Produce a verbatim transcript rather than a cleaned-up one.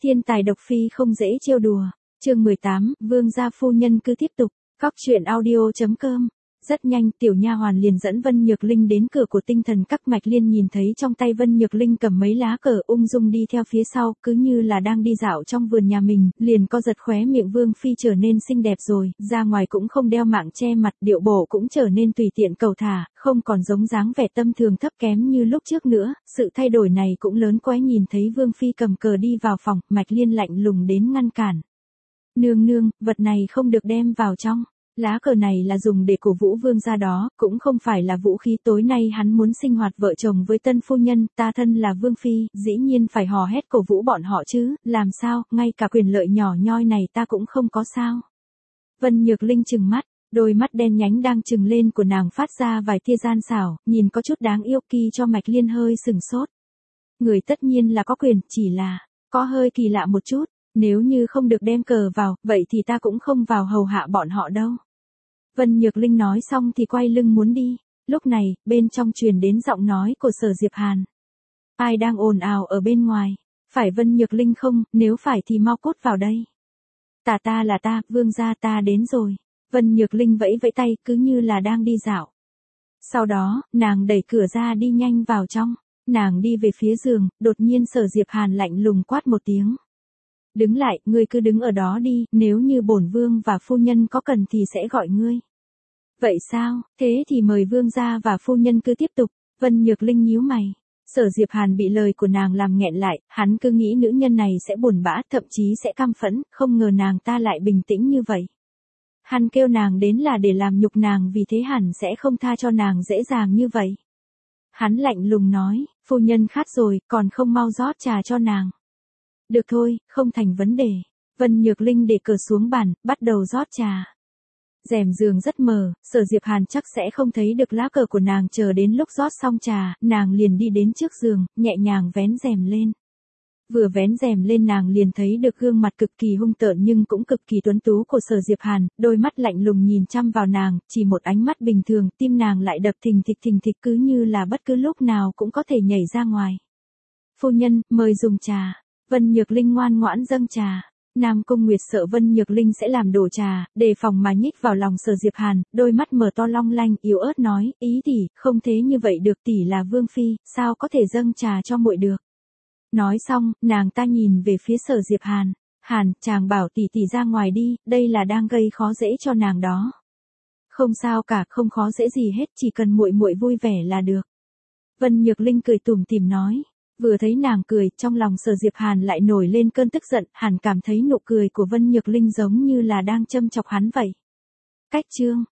Thiên tài độc phi không dễ trêu đùa. Chương mười tám, Vương gia phu nhân cứ tiếp tục. Cóc truyện audio chấm com. Rất nhanh, tiểu nha hoàn liền dẫn Vân Nhược Linh đến cửa của Tinh Thần Các. Mạch Liên nhìn thấy trong tay Vân Nhược Linh cầm mấy lá cờ, ung dung đi theo phía sau, cứ như là đang đi dạo trong vườn nhà mình, liền co giật khóe miệng. Vương phi trở nên xinh đẹp rồi, ra ngoài cũng không đeo mạng che mặt, điệu bộ cũng trở nên tùy tiện cầu thả, không còn giống dáng vẻ tâm thường thấp kém như lúc trước nữa. Sự thay đổi này cũng lớn quá. Nhìn thấy Vương phi cầm cờ đi vào phòng, Mạch Liên lạnh lùng đến ngăn cản. Nương nương, vật này không được đem vào trong. Lá cờ này là dùng để cổ vũ vương gia đó, cũng không phải là vũ khí. Tối nay hắn muốn sinh hoạt vợ chồng với tân phu nhân, ta thân là vương phi, dĩ nhiên phải hò hét cổ vũ bọn họ chứ, làm sao, ngay cả quyền lợi nhỏ nhoi này ta cũng không có sao. Vân Nhược Linh trừng mắt, đôi mắt đen nhánh đang trừng lên của nàng phát ra vài tia gian xảo, nhìn có chút đáng yêu. Kỳ cho Mạch Liên hơi sừng sốt. Người tất nhiên là có quyền, chỉ là, có hơi kỳ lạ một chút. Nếu như không được đem cờ vào, vậy thì ta cũng không vào hầu hạ bọn họ đâu. Vân Nhược Linh nói xong thì quay lưng muốn đi. Lúc này, bên trong truyền đến giọng nói của Sở Diệp Hàn. Ai đang ồn ào ở bên ngoài? Phải Vân Nhược Linh không? Nếu phải thì mau cút vào đây. Ta ta là ta, vương gia ta đến rồi. Vân Nhược Linh vẫy vẫy tay cứ như là đang đi dạo. Sau đó, nàng đẩy cửa ra đi nhanh vào trong. Nàng đi về phía giường, đột nhiên Sở Diệp Hàn lạnh lùng quát một tiếng. Đứng lại, ngươi cứ đứng ở đó đi, nếu như bổn vương và phu nhân có cần thì sẽ gọi ngươi. Vậy sao, thế thì mời vương gia và phu nhân cứ tiếp tục. Vân Nhược Linh nhíu mày. Sở Diệp Hàn bị lời của nàng làm nghẹn lại, hắn cứ nghĩ nữ nhân này sẽ buồn bã, thậm chí sẽ căm phẫn, không ngờ nàng ta lại bình tĩnh như vậy. Hắn kêu nàng đến là để làm nhục nàng, vì thế hẳn sẽ không tha cho nàng dễ dàng như vậy. Hắn lạnh lùng nói, phu nhân khát rồi, còn không mau rót trà cho nàng. Được thôi, không thành vấn đề. Vân Nhược Linh để cờ xuống bàn, bắt đầu rót trà. Rèm giường rất mờ, Sở Diệp Hàn chắc sẽ không thấy được lá cờ của nàng. Chờ đến lúc rót xong trà, nàng liền đi đến trước giường, nhẹ nhàng vén rèm lên. Vừa vén rèm lên nàng liền thấy được gương mặt cực kỳ hung tợn nhưng cũng cực kỳ tuấn tú của Sở Diệp Hàn, đôi mắt lạnh lùng nhìn chăm vào nàng, chỉ một ánh mắt bình thường, tim nàng lại đập thình thịch thình thịch cứ như là bất cứ lúc nào cũng có thể nhảy ra ngoài. Phu nhân, mời dùng trà. Vân Nhược Linh ngoan ngoãn dâng trà. Nam Cung Nguyệt sợ Vân Nhược Linh sẽ làm đổ trà, đề phòng mà nhích vào lòng Sở Diệp Hàn, đôi mắt mở to long lanh, yếu ớt nói, ý tỷ, không thế như vậy được, tỷ là vương phi, sao có thể dâng trà cho muội được. Nói xong, nàng ta nhìn về phía Sở Diệp Hàn. Hàn, chàng bảo tỷ tỷ ra ngoài đi, đây là đang gây khó dễ cho nàng đó. Không sao cả, không khó dễ gì hết, chỉ cần muội muội vui vẻ là được. Vân Nhược Linh cười tủm tỉm nói. Vừa thấy nàng cười, trong lòng Sở Diệp Hàn lại nổi lên cơn tức giận, Hàn cảm thấy nụ cười của Vân Nhược Linh giống như là đang châm chọc hắn vậy. Cách chương